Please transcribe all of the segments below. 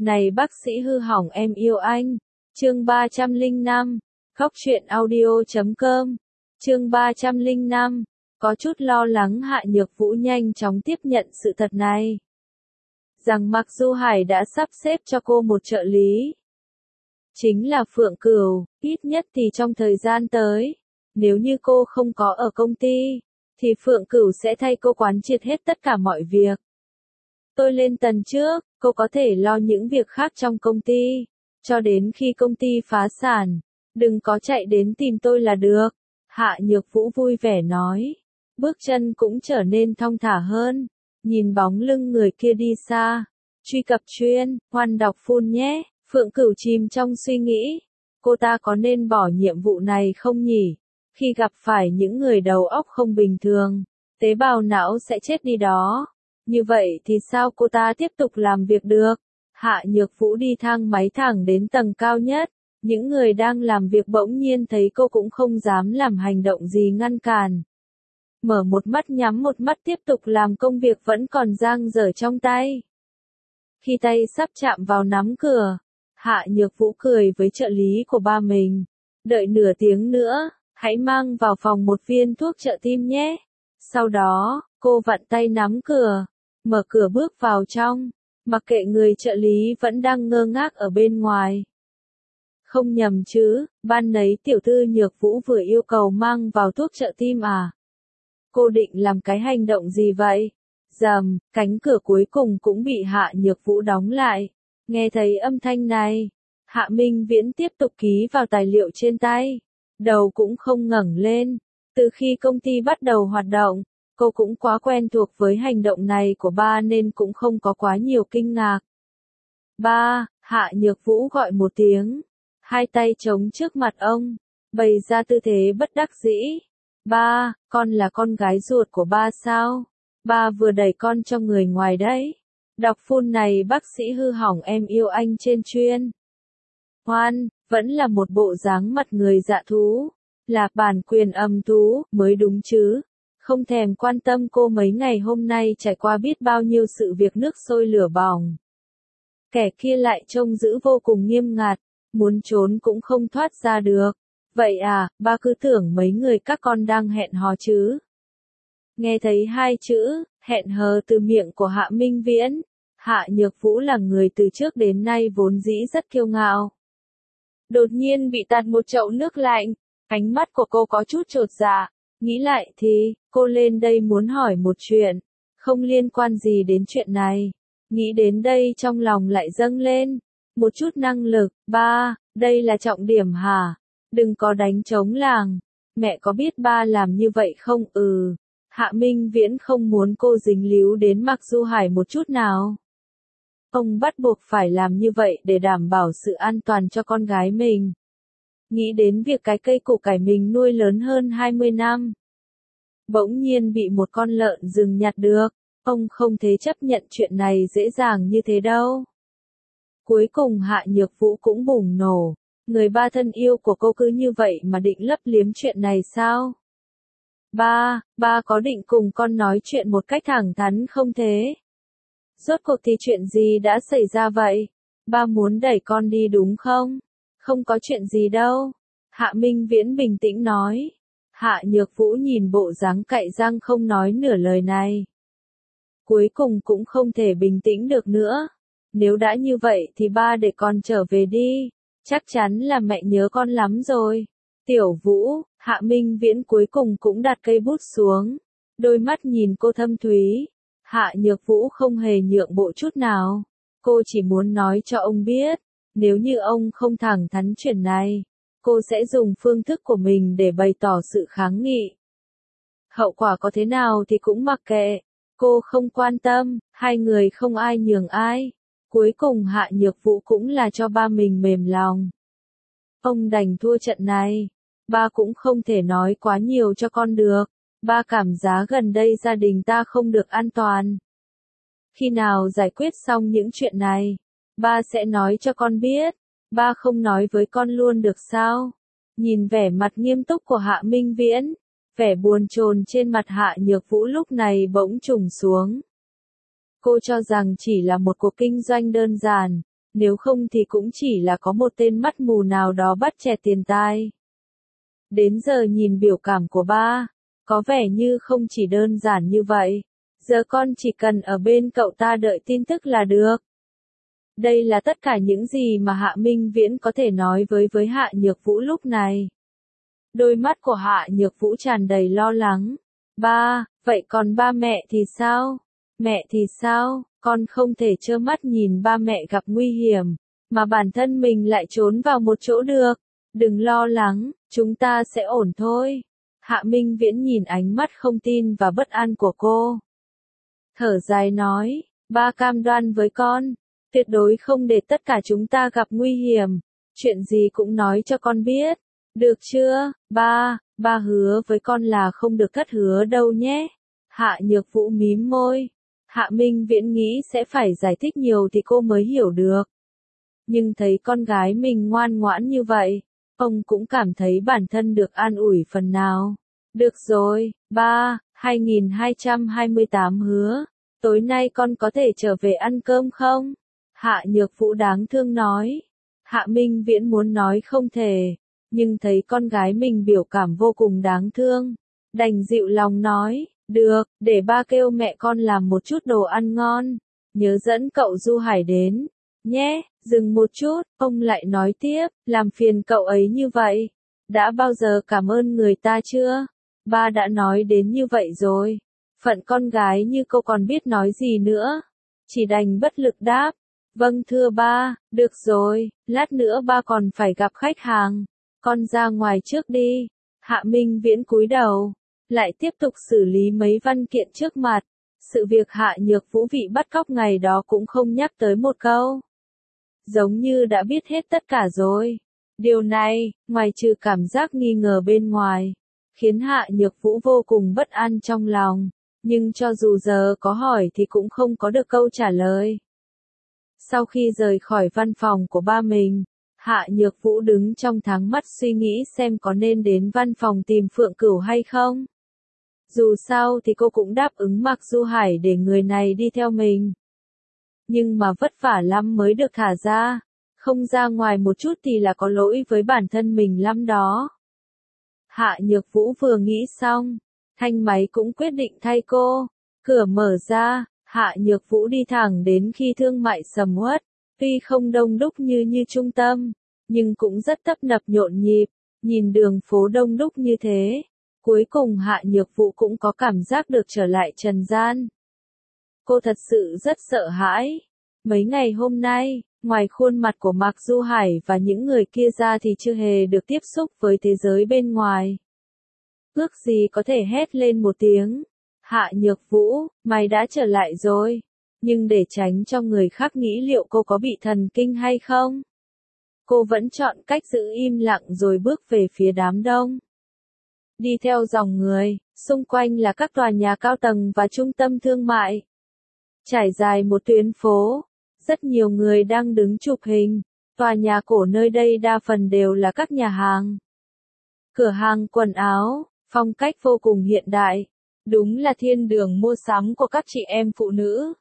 Này bác sĩ hư hỏng em yêu anh. Chương 305. Khóc chuyện audio.com. Chương 305. Có chút lo lắng Hạ Nhược Vũ nhanh chóng tiếp nhận sự thật này. Rằng Mạc Du Hải đã sắp xếp cho cô một trợ lý. Chính là Phượng Cửu, ít nhất thì trong thời gian tới. Nếu như cô không có ở công ty, thì Phượng Cửu sẽ thay cô quán triệt hết tất cả mọi việc. Tôi lên tầng trước, cô có thể lo những việc khác trong công ty. Cho đến khi công ty phá sản, đừng có chạy đến tìm tôi là được. Hạ Nhược Vũ vui vẻ nói. Bước chân cũng trở nên thong thả hơn. Nhìn bóng lưng người kia đi xa. Truy cập chuyên, Hoan đọc full nhé. Phượng Cửu chìm trong suy nghĩ. Cô ta có nên bỏ nhiệm vụ này không nhỉ? Khi gặp phải những người đầu óc không bình thường, tế bào não sẽ chết đi đó. Như vậy thì sao cô ta tiếp tục làm việc được? Hạ Nhược Vũ đi thang máy thẳng đến tầng cao nhất. Những người đang làm việc bỗng nhiên thấy cô cũng không dám làm hành động gì ngăn cản. Mở một mắt nhắm một mắt tiếp tục làm công việc vẫn còn dang dở trong tay. Khi tay sắp chạm vào nắm cửa, Hạ Nhược Vũ cười với trợ lý của ba mình. Đợi nửa tiếng nữa, hãy mang vào phòng một viên thuốc trợ tim nhé. Sau đó, cô vặn tay nắm cửa, mở cửa bước vào trong, mặc kệ người trợ lý vẫn đang ngơ ngác ở bên ngoài. Không nhầm chứ, ban nấy tiểu thư Nhược Vũ vừa yêu cầu mang vào thuốc trợ tim à? Cô định làm cái hành động gì vậy? Rầm, cánh cửa cuối cùng cũng bị Hạ Nhược Vũ đóng lại. Nghe thấy âm thanh này, Hạ Minh Viễn tiếp tục ký vào tài liệu trên tay. Đầu cũng không ngẩng lên. Từ khi công ty bắt đầu hoạt động, cô cũng quá quen thuộc với hành động này của ba nên cũng không có quá nhiều kinh ngạc. Ba, Hạ Nhược Vũ gọi một tiếng. Hai tay chống trước mặt ông, bày ra tư thế bất đắc dĩ. Ba, con là con gái ruột của ba sao? Ba vừa đẩy con cho người ngoài đấy. Đọc phun này bác sĩ hư hỏng em yêu anh trên chuyên. Hoan, vẫn là một bộ dáng mặt người dạ thú. Là bản quyền âm thú, mới đúng chứ. Không thèm quan tâm cô mấy ngày hôm nay trải qua biết bao nhiêu sự việc nước sôi lửa bỏng. Kẻ kia lại trông giữ vô cùng nghiêm ngặt, muốn trốn cũng không thoát ra được. Vậy à, ba cứ tưởng mấy người các con đang hẹn hò chứ. Nghe thấy hai chữ, hẹn hò từ miệng của Hạ Minh Viễn. Hạ Nhược Vũ là người từ trước đến nay vốn dĩ rất kiêu ngạo. Đột nhiên bị tạt một chậu nước lạnh, ánh mắt của cô có chút chột dạ. Nghĩ lại thì, cô lên đây muốn hỏi một chuyện, không liên quan gì đến chuyện này. Nghĩ đến đây trong lòng lại dâng lên một chút năng lực. Ba, đây là trọng điểm hả? Đừng có đánh trống làng. Mẹ có biết ba làm như vậy không? Hạ Minh Viễn không muốn cô dính líu đến Mạc Du Hải một chút nào. Ông bắt buộc phải làm như vậy để đảm bảo sự an toàn cho con gái mình. Nghĩ đến việc cái cây củ cải mình nuôi lớn hơn 20 năm. Bỗng nhiên bị một con lợn rừng nhặt được. Ông không thể chấp nhận chuyện này dễ dàng như thế đâu. Cuối cùng Hạ Nhược Vũ cũng bùng nổ. Người ba thân yêu của cô cứ như vậy mà định lấp liếm chuyện này sao? Ba có định cùng con nói chuyện một cách thẳng thắn không thế? Rốt cuộc thì chuyện gì đã xảy ra vậy? Ba muốn đẩy con đi đúng không? Không có chuyện gì đâu. Hạ Minh Viễn bình tĩnh nói. Hạ Nhược Vũ nhìn bộ dáng cạy răng không nói nửa lời này. Cuối cùng cũng không thể bình tĩnh được nữa. Nếu đã như vậy thì ba để con trở về đi. Chắc chắn là mẹ nhớ con lắm rồi. Tiểu Vũ, Hạ Minh Viễn cuối cùng cũng đặt cây bút xuống. Đôi mắt nhìn cô thâm thúy. Hạ Nhược Vũ không hề nhượng bộ chút nào. Cô chỉ muốn nói cho ông biết. Nếu như ông không thẳng thắn chuyện này, cô sẽ dùng phương thức của mình để bày tỏ sự kháng nghị. Hậu quả có thế nào thì cũng mặc kệ. Cô không quan tâm, hai người không ai nhường ai. Cuối cùng Hạ Nhược Vũ cũng là cho ba mình mềm lòng. Ông đành thua trận này. Ba cũng không thể nói quá nhiều cho con được. Ba cảm giác gần đây gia đình ta không được an toàn. Khi nào giải quyết xong những chuyện này, ba sẽ nói cho con biết. Ba không nói với con luôn được sao? Nhìn vẻ mặt nghiêm túc của Hạ Minh Viễn, vẻ buồn chồn trên mặt Hạ Nhược Vũ lúc này bỗng trùng xuống. Cô cho rằng chỉ là một cuộc kinh doanh đơn giản, nếu không thì cũng chỉ là có một tên mắt mù nào đó bắt chẹt tiền tai. Đến giờ nhìn biểu cảm của ba, có vẻ như không chỉ đơn giản như vậy. Giờ con chỉ cần ở bên cậu ta đợi tin tức là được. Đây là tất cả những gì mà Hạ Minh Viễn có thể nói với Hạ Nhược Vũ lúc này. Đôi mắt của Hạ Nhược Vũ tràn đầy lo lắng. Ba, vậy còn ba mẹ thì sao? Mẹ thì sao? Con không thể trơ mắt nhìn ba mẹ gặp nguy hiểm, mà bản thân mình lại trốn vào một chỗ được. Đừng lo lắng, chúng ta sẽ ổn thôi. Hạ Minh Viễn nhìn ánh mắt không tin và bất an của cô. Thở dài nói, ba cam đoan với con, tuyệt đối không để tất cả chúng ta gặp nguy hiểm. Chuyện gì cũng nói cho con biết. Được chưa, ba hứa với con là không được cắt hứa đâu nhé. Hạ Nhược Vũ mím môi. Hạ Minh Viễn nghĩ sẽ phải giải thích nhiều thì cô mới hiểu được. Nhưng thấy con gái mình ngoan ngoãn như vậy, ông cũng cảm thấy bản thân được an ủi phần nào. Được rồi, 2228 hứa, tối nay con có thể trở về ăn cơm không? Hạ Nhược Vũ đáng thương nói. Hạ Minh Viễn muốn nói không thể, nhưng thấy con gái mình biểu cảm vô cùng đáng thương, đành dịu lòng nói, được, để ba kêu mẹ con làm một chút đồ ăn ngon, nhớ dẫn cậu Du Hải đến, nhé. Dừng một chút, ông lại nói tiếp, làm phiền cậu ấy như vậy, đã bao giờ cảm ơn người ta chưa? Ba đã nói đến như vậy rồi, phận con gái như cô còn biết nói gì nữa, chỉ đành bất lực đáp. Vâng thưa ba, được rồi, lát nữa ba còn phải gặp khách hàng, con ra ngoài trước đi. Hạ Minh Viễn cúi đầu, lại tiếp tục xử lý mấy văn kiện trước mặt. Sự việc Hạ Nhược Vũ bị bắt cóc ngày đó cũng không nhắc tới một câu. Giống như đã biết hết tất cả rồi. Điều này, ngoài trừ cảm giác nghi ngờ bên ngoài, khiến Hạ Nhược Vũ vô cùng bất an trong lòng, nhưng cho dù giờ có hỏi thì cũng không có được câu trả lời. Sau khi rời khỏi văn phòng của ba mình, Hạ Nhược Vũ đứng trong tháng mắt suy nghĩ xem có nên đến văn phòng tìm Phượng Cửu hay không. Dù sao thì cô cũng đáp ứng Mạc Du Hải để người này đi theo mình. Nhưng mà vất vả lắm mới được thả ra, không ra ngoài một chút thì là có lỗi với bản thân mình lắm đó. Hạ Nhược Vũ vừa nghĩ xong, thanh máy cũng quyết định thay cô. Cửa mở ra, Hạ Nhược Vũ đi thẳng đến khi thương mại sầm uất, tuy không đông đúc như trung tâm, nhưng cũng rất tấp nập nhộn nhịp, nhìn đường phố đông đúc như thế. Cuối cùng Hạ Nhược Vũ cũng có cảm giác được trở lại trần gian. Cô thật sự rất sợ hãi. Mấy ngày hôm nay, ngoài khuôn mặt của Mạc Du Hải và những người kia ra thì chưa hề được tiếp xúc với thế giới bên ngoài. Ước gì có thể hét lên một tiếng. Hạ Nhược Vũ, mày đã trở lại rồi. Nhưng để tránh cho người khác nghĩ liệu cô có bị thần kinh hay không, cô vẫn chọn cách giữ im lặng rồi bước về phía đám đông. Đi theo dòng người, xung quanh là các tòa nhà cao tầng và trung tâm thương mại. Trải dài một tuyến phố, rất nhiều người đang đứng chụp hình. Tòa nhà cổ nơi đây đa phần đều là các nhà hàng, cửa hàng quần áo, phong cách vô cùng hiện đại. Đúng là thiên đường mua sắm của các chị em phụ nữ.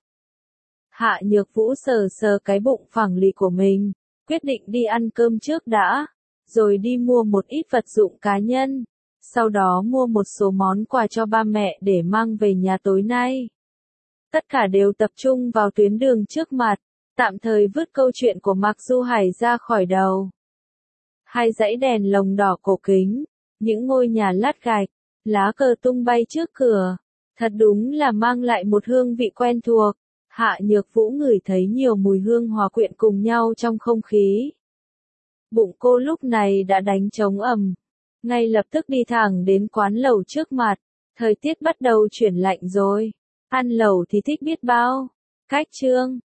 Hạ Nhược Vũ sờ sờ cái bụng phẳng lì của mình, quyết định đi ăn cơm trước đã, rồi đi mua một ít vật dụng cá nhân. Sau đó mua một số món quà cho ba mẹ để mang về nhà tối nay. Tất cả đều tập trung vào tuyến đường trước mặt, tạm thời vứt câu chuyện của Mạc Du Hải ra khỏi đầu. Hai dãy đèn lồng đỏ cổ kính, những ngôi nhà lát gạch, lá cờ tung bay trước cửa, thật đúng là mang lại một hương vị quen thuộc. Hạ Nhược Vũ ngửi thấy nhiều mùi hương hòa quyện cùng nhau trong không khí. Bụng cô lúc này đã đánh trống ầm. Ngay lập tức đi thẳng đến quán lẩu trước mặt. Thời tiết bắt đầu chuyển lạnh rồi. Ăn lẩu thì thích biết bao. Cách chương